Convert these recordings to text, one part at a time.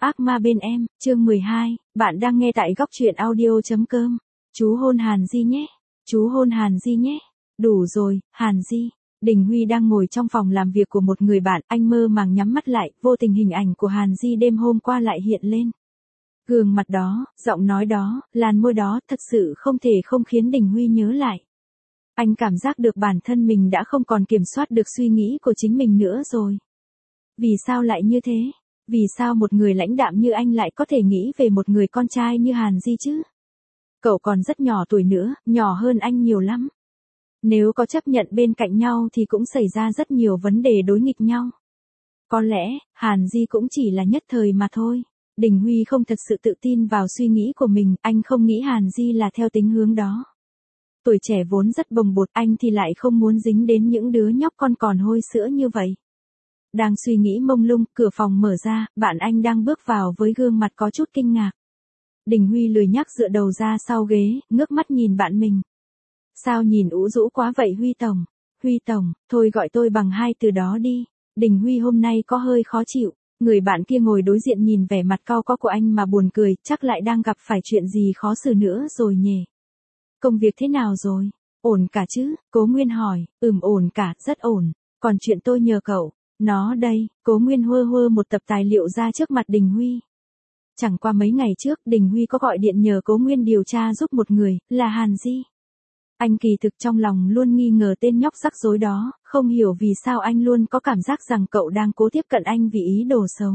Ác ma bên em, chương 12, bạn đang nghe tại góc truyện audio.com. Chú hôn Hàn Di nhé. Chú hôn Hàn Di nhé. Đủ rồi, Hàn Di. Đình Huy đang ngồi trong phòng làm việc của một người bạn, anh mơ màng nhắm mắt lại, vô tình hình ảnh của Hàn Di đêm hôm qua lại hiện lên. Gương mặt đó, giọng nói đó, làn môi đó, thật sự không thể không khiến Đình Huy nhớ lại. Anh cảm giác được bản thân mình đã không còn kiểm soát được suy nghĩ của chính mình nữa rồi. Vì sao lại như thế? Vì sao một người lãnh đạm như anh lại có thể nghĩ về một người con trai như Hàn Di chứ? Cậu còn rất nhỏ tuổi nữa, nhỏ hơn anh nhiều lắm. Nếu có chấp nhận bên cạnh nhau thì cũng xảy ra rất nhiều vấn đề đối nghịch nhau. Có lẽ, Hàn Di cũng chỉ là nhất thời mà thôi. Đình Huy không thật sự tự tin vào suy nghĩ của mình, anh không nghĩ Hàn Di là theo tính hướng đó. Tuổi trẻ vốn rất bồng bột, anh thì lại không muốn dính đến những đứa nhóc con còn hôi sữa như vậy. Đang suy nghĩ mông lung, cửa phòng mở ra, bạn anh đang bước vào với gương mặt có chút kinh ngạc. Đình Huy lười nhác dựa đầu ra sau ghế, ngước mắt nhìn bạn mình. Sao nhìn ủ rũ quá vậy Huy Tổng? Huy Tổng, thôi gọi tôi bằng hai từ đó đi. Đình Huy hôm nay có hơi khó chịu. Người bạn kia ngồi đối diện nhìn vẻ mặt cau có của anh mà buồn cười, chắc lại đang gặp phải chuyện gì khó xử nữa rồi nhỉ. Công việc thế nào rồi? Ổn cả chứ? Cố Nguyên hỏi. Ổn cả, rất ổn. Còn chuyện tôi nhờ cậu. Nó đây, Cố Nguyên hơ một tập tài liệu ra trước mặt Đình Huy. Chẳng qua mấy ngày trước, Đình Huy có gọi điện nhờ Cố Nguyên điều tra giúp một người, là Hàn Di. Anh kỳ thực trong lòng luôn nghi ngờ tên nhóc rắc rối đó, không hiểu vì sao anh luôn có cảm giác rằng cậu đang cố tiếp cận anh vì ý đồ xấu.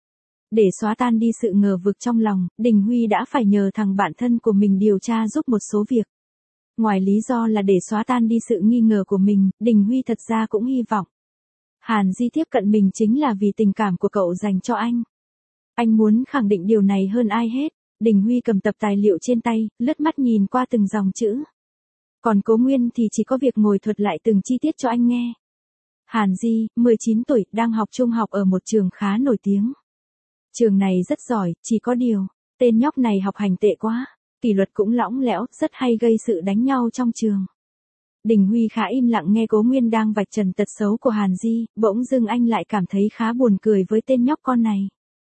Để xóa tan đi sự ngờ vực trong lòng, Đình Huy đã phải nhờ thằng bạn thân của mình điều tra giúp một số việc. Ngoài lý do là để xóa tan đi sự nghi ngờ của mình, Đình Huy thật ra cũng hy vọng Hàn Di tiếp cận mình chính là vì tình cảm của cậu dành cho anh. Anh muốn khẳng định điều này hơn ai hết. Đình Huy cầm tập tài liệu trên tay, lướt mắt nhìn qua từng dòng chữ. Còn Cố Nguyên thì chỉ có việc ngồi thuật lại từng chi tiết cho anh nghe. Hàn Di, 19 tuổi, đang học trung học ở một trường khá nổi tiếng. Trường này rất giỏi, chỉ có điều, tên nhóc này học hành tệ quá, kỷ luật cũng lỏng lẻo, rất hay gây sự đánh nhau trong trường. Đình Huy khá im lặng nghe Cố Nguyên đang vạch trần tật xấu của Hàn Di, bỗng dưng anh lại cảm thấy khá buồn cười với tên nhóc con này.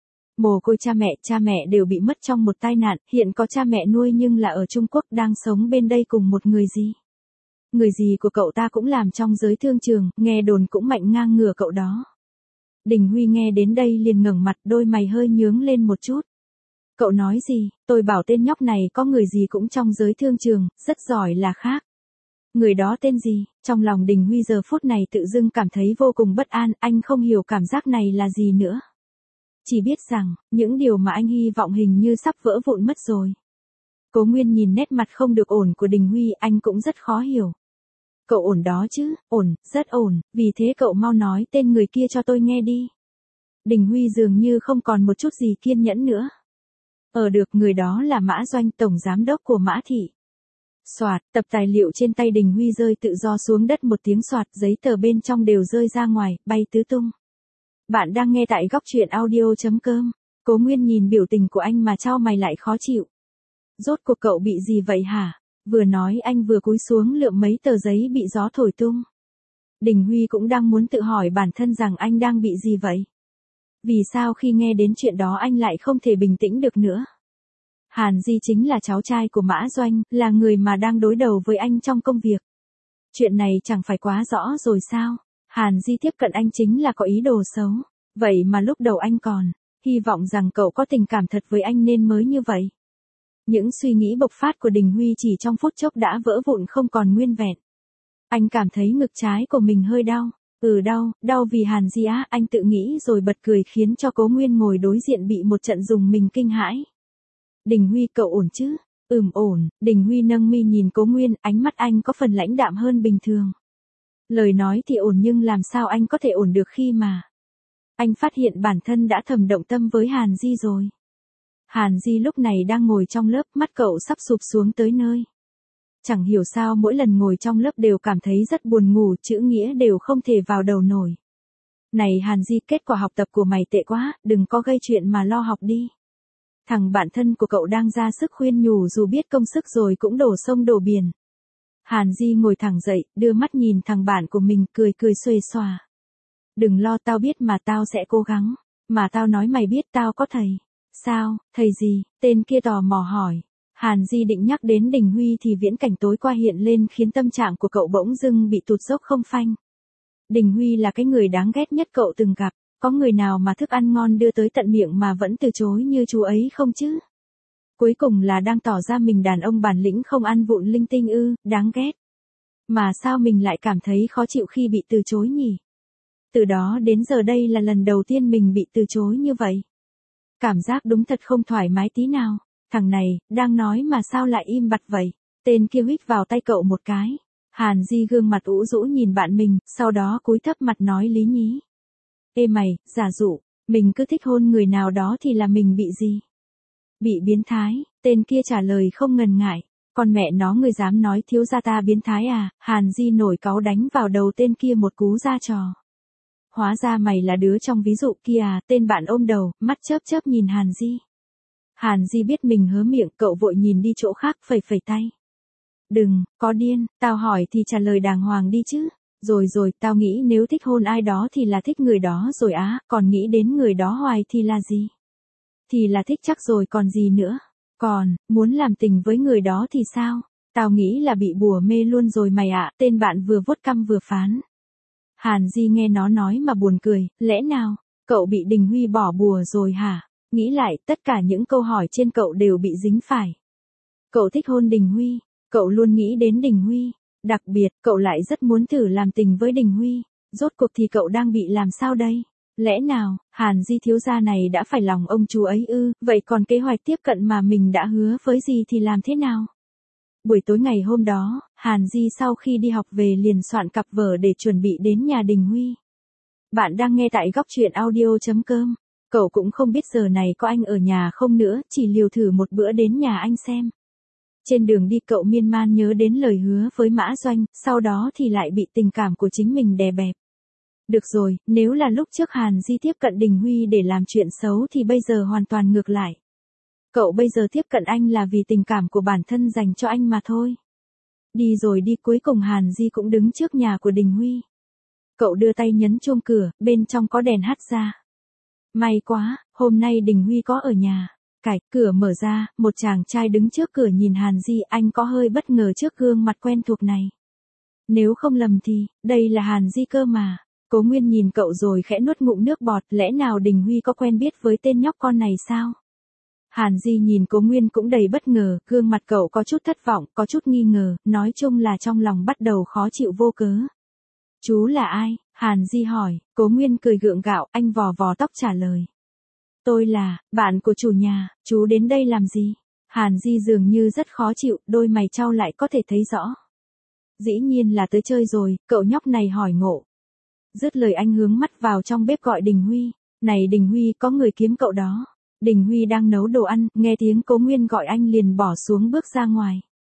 Mồ côi cha mẹ đều bị mất trong một tai nạn, hiện có cha mẹ nuôi nhưng là ở Trung Quốc đang sống bên đây cùng một người gì. Người gì của cậu ta cũng làm trong giới thương trường, nghe đồn cũng mạnh ngang ngửa cậu đó. Đình Huy nghe đến đây liền ngẩng mặt, đôi mày hơi nhướng lên một chút. Cậu nói gì? Tôi bảo tên nhóc này có người gì cũng trong giới thương trường, rất giỏi là khác. Người đó tên gì? Trong lòng Đình Huy giờ phút này tự dưng cảm thấy vô cùng bất an, anh không hiểu cảm giác này là gì nữa. Chỉ biết rằng, những điều mà anh hy vọng hình như sắp vỡ vụn mất rồi. Cố Nguyên nhìn nét mặt không được ổn của Đình Huy, anh cũng rất khó hiểu. Cậu ổn đó chứ? Ổn, rất ổn, vì thế cậu mau nói tên người kia cho tôi nghe đi. Đình Huy dường như không còn một chút gì kiên nhẫn nữa. Được, người đó là Mã Doanh, tổng giám đốc của Mã Thị. Soạt, tập tài liệu trên tay Đình Huy rơi tự do xuống đất một tiếng soạt, giấy tờ bên trong đều rơi ra ngoài, bay tứ tung. Bạn đang nghe tại góc truyện audio.com. Cố Nguyên nhìn biểu tình của anh mà chau mày lại khó chịu. Rốt cuộc cậu bị gì vậy hả? Vừa nói anh vừa cúi xuống lượm mấy tờ giấy bị gió thổi tung. Đình Huy cũng đang muốn tự hỏi bản thân rằng anh đang bị gì vậy? Vì sao khi nghe đến chuyện đó anh lại không thể bình tĩnh được nữa? Hàn Di chính là cháu trai của Mã Doanh, là người mà đang đối đầu với anh trong công việc. Chuyện này chẳng phải quá rõ rồi sao? Hàn Di tiếp cận anh chính là có ý đồ xấu. Vậy mà lúc đầu anh còn hy vọng rằng cậu có tình cảm thật với anh nên mới như vậy. Những suy nghĩ bộc phát của Đình Huy chỉ trong phút chốc đã vỡ vụn không còn nguyên vẹn. Anh cảm thấy ngực trái của mình hơi đau. Đau vì Hàn Di á, anh tự nghĩ rồi bật cười khiến cho Cố Nguyên ngồi đối diện bị một trận rùng mình kinh hãi. Đình Huy, cậu ổn chứ? Ổn. Đình Huy nâng mi nhìn Cố Nguyên, ánh mắt anh có phần lãnh đạm hơn bình thường. Lời nói thì ổn nhưng làm sao anh có thể ổn được khi mà anh phát hiện bản thân đã thầm động tâm với Hàn Di rồi. Hàn Di lúc này đang ngồi trong lớp, mắt cậu sắp sụp xuống tới nơi. Chẳng hiểu sao mỗi lần ngồi trong lớp đều cảm thấy rất buồn ngủ, chữ nghĩa đều không thể vào đầu nổi. Này Hàn Di, kết quả học tập của mày tệ quá, đừng có gây chuyện mà lo học đi. Thằng bạn thân của cậu đang ra sức khuyên nhủ dù biết công sức rồi cũng đổ sông đổ biển. Hàn Di ngồi thẳng dậy, đưa mắt nhìn thằng bạn của mình, cười xuề xòa. Đừng lo, tao biết mà, tao sẽ cố gắng. Mà tao nói mày biết tao có thầy. Sao, thầy gì, tên kia tò mò hỏi. Hàn Di định nhắc đến Đình Huy thì viễn cảnh tối qua hiện lên khiến tâm trạng của cậu bỗng dưng bị tụt dốc không phanh. Đình Huy là cái người đáng ghét nhất cậu từng gặp, có người nào mà thức ăn ngon đưa tới tận miệng mà vẫn từ chối như chú ấy không chứ? Cuối cùng là đang tỏ ra mình đàn ông bản lĩnh không ăn vụng linh tinh ư, đáng ghét. Mà sao mình lại cảm thấy khó chịu khi bị từ chối nhỉ? Từ đó đến giờ đây là lần đầu tiên mình bị từ chối như vậy. Cảm giác đúng thật không thoải mái tí nào. Thằng này, đang nói mà sao lại im bặt vậy? Tên kia huých vào tay cậu một cái. Hàn Di gương mặt ủ rũ nhìn bạn mình, sau đó cúi thấp mặt nói lý nhí. Ê mày, giả dụ, mình cứ thích hôn người nào đó thì là mình bị gì? Bị biến thái, tên kia trả lời không ngần ngại. Con mẹ nó người dám nói thiếu gia ta biến thái à? Hàn Di nổi cáu đánh vào đầu tên kia một cú ra trò. Hóa ra mày là đứa trong ví dụ kia à? Tên bạn ôm đầu, mắt chớp chớp nhìn Hàn Di. Hàn Di biết mình hớ miệng, cậu vội nhìn đi chỗ khác phẩy phẩy tay. Đừng, có điên, tao hỏi thì trả lời đàng hoàng đi chứ. Rồi, tao nghĩ nếu thích hôn ai đó thì là thích người đó rồi á, còn nghĩ đến người đó hoài thì là gì? Thì là thích chắc rồi còn gì nữa. Còn, muốn làm tình với người đó thì sao? Tao nghĩ là bị bùa mê luôn rồi mày ạ, tên bạn vừa vuốt căm vừa phán. Hàn Di nghe nó nói mà buồn cười, lẽ nào, cậu bị Đình Huy bỏ bùa rồi hả? Nghĩ lại, tất cả những câu hỏi trên cậu đều bị dính phải. Cậu thích hôn Đình Huy, cậu luôn nghĩ đến Đình Huy, đặc biệt, cậu lại rất muốn thử làm tình với Đình Huy, rốt cuộc thì cậu đang bị làm sao đây? Lẽ nào, Hàn Di thiếu gia này đã phải lòng ông chú ấy ư, vậy còn kế hoạch tiếp cận mà mình đã hứa với gì thì làm thế nào? Buổi tối ngày hôm đó, Hàn Di sau khi đi học về liền soạn cặp vở để chuẩn bị đến nhà Đình Huy. Bạn đang nghe tại góc truyện audio.com. Cậu cũng không biết giờ này có anh ở nhà không nữa, chỉ liều thử một bữa đến nhà anh xem. Trên đường đi cậu miên man nhớ đến lời hứa với Mã Doanh, sau đó thì lại bị tình cảm của chính mình đè bẹp. Được rồi, nếu là lúc trước Hàn Di tiếp cận Đình Huy để làm chuyện xấu thì bây giờ hoàn toàn ngược lại. Cậu bây giờ tiếp cận anh là vì tình cảm của bản thân dành cho anh mà thôi. Đi rồi đi, cuối cùng Hàn Di cũng đứng trước nhà của Đình Huy. Cậu đưa tay nhấn chuông cửa, bên trong có đèn hắt ra. May quá, hôm nay Đình Huy có ở nhà. Cạch, cửa mở ra, một chàng trai đứng trước cửa nhìn Hàn Di, anh có hơi bất ngờ trước gương mặt quen thuộc này. Nếu không lầm thì, đây là Hàn Di cơ mà. Cố Nguyên nhìn cậu rồi khẽ nuốt ngụm nước bọt, lẽ nào Đình Huy có quen biết với tên nhóc con này sao? Hàn Di nhìn Cố Nguyên cũng đầy bất ngờ, gương mặt cậu có chút thất vọng, có chút nghi ngờ, nói chung là trong lòng bắt đầu khó chịu vô cớ. Chú là ai? Hàn Di hỏi, Cố Nguyên cười gượng gạo, anh vò vò tóc trả lời. Tôi là, bạn của chủ nhà, chú đến đây làm gì? Hàn Di dường như rất khó chịu, đôi mày chau lại có thể thấy rõ. Dĩ nhiên là tới chơi rồi, cậu nhóc này hỏi ngộ. Dứt lời anh hướng mắt vào trong bếp gọi Đình Huy. Này Đình Huy, có người kiếm cậu đó. Đình Huy đang nấu đồ ăn, nghe tiếng Cố Nguyên gọi anh liền bỏ xuống bước ra ngoài.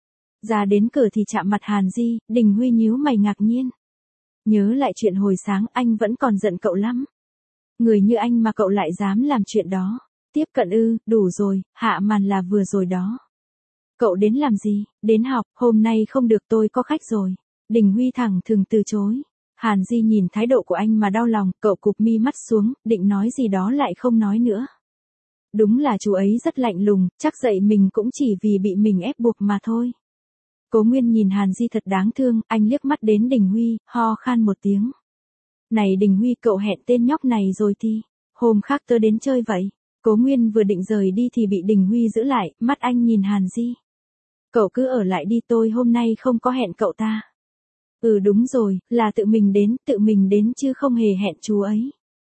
Ra đến cửa thì chạm mặt Hàn Di, Đình Huy nhíu mày ngạc nhiên. Nhớ lại chuyện hồi sáng, anh vẫn còn giận cậu lắm. Người như anh mà cậu lại dám làm chuyện đó. Tiếp cận ư, đủ rồi, hạ màn là vừa rồi đó. Cậu đến làm gì? Đến học, hôm nay không được, tôi có khách rồi. Đình Huy thẳng thừng từ chối. Hàn Di nhìn thái độ của anh mà đau lòng, cậu cụp mi mắt xuống, định nói gì đó lại không nói nữa. Đúng là chú ấy rất lạnh lùng, chắc dậy mình cũng chỉ vì bị mình ép buộc mà thôi. Cố Nguyên nhìn Hàn Di thật đáng thương, anh liếc mắt đến Đình Huy, ho khan một tiếng. Này Đình Huy, cậu hẹn tên nhóc này rồi thì, hôm khác tớ đến chơi vậy. Cố Nguyên vừa định rời đi thì bị Đình Huy giữ lại, mắt anh nhìn Hàn Di. Cậu cứ ở lại đi, tôi hôm nay không có hẹn cậu ta. Ừ đúng rồi, là tự mình đến chứ không hề hẹn chú ấy.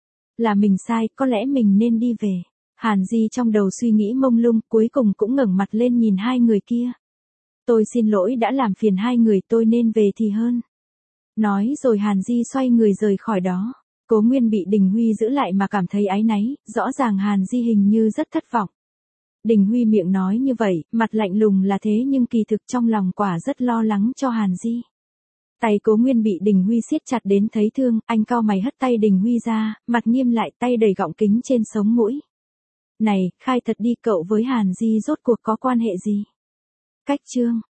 Là mình sai, có lẽ mình nên đi về. Hàn Di trong đầu suy nghĩ mông lung, cuối cùng cũng ngẩng mặt lên nhìn hai người kia. Tôi xin lỗi đã làm phiền hai người, tôi nên về thì hơn. Nói rồi Hàn Di xoay người rời khỏi đó. Cố Nguyên bị Đình Huy giữ lại mà cảm thấy áy náy, rõ ràng Hàn Di hình như rất thất vọng. Đình Huy miệng nói như vậy, mặt lạnh lùng là thế nhưng kỳ thực trong lòng quả rất lo lắng cho Hàn Di. Tay Cố Nguyên bị Đình Huy siết chặt đến thấy thương, anh cau mày hất tay Đình Huy ra, mặt nghiêm lại, tay đầy gọng kính trên sống mũi. Này, khai thật đi, cậu với Hàn Di rốt cuộc có quan hệ gì? Cách chương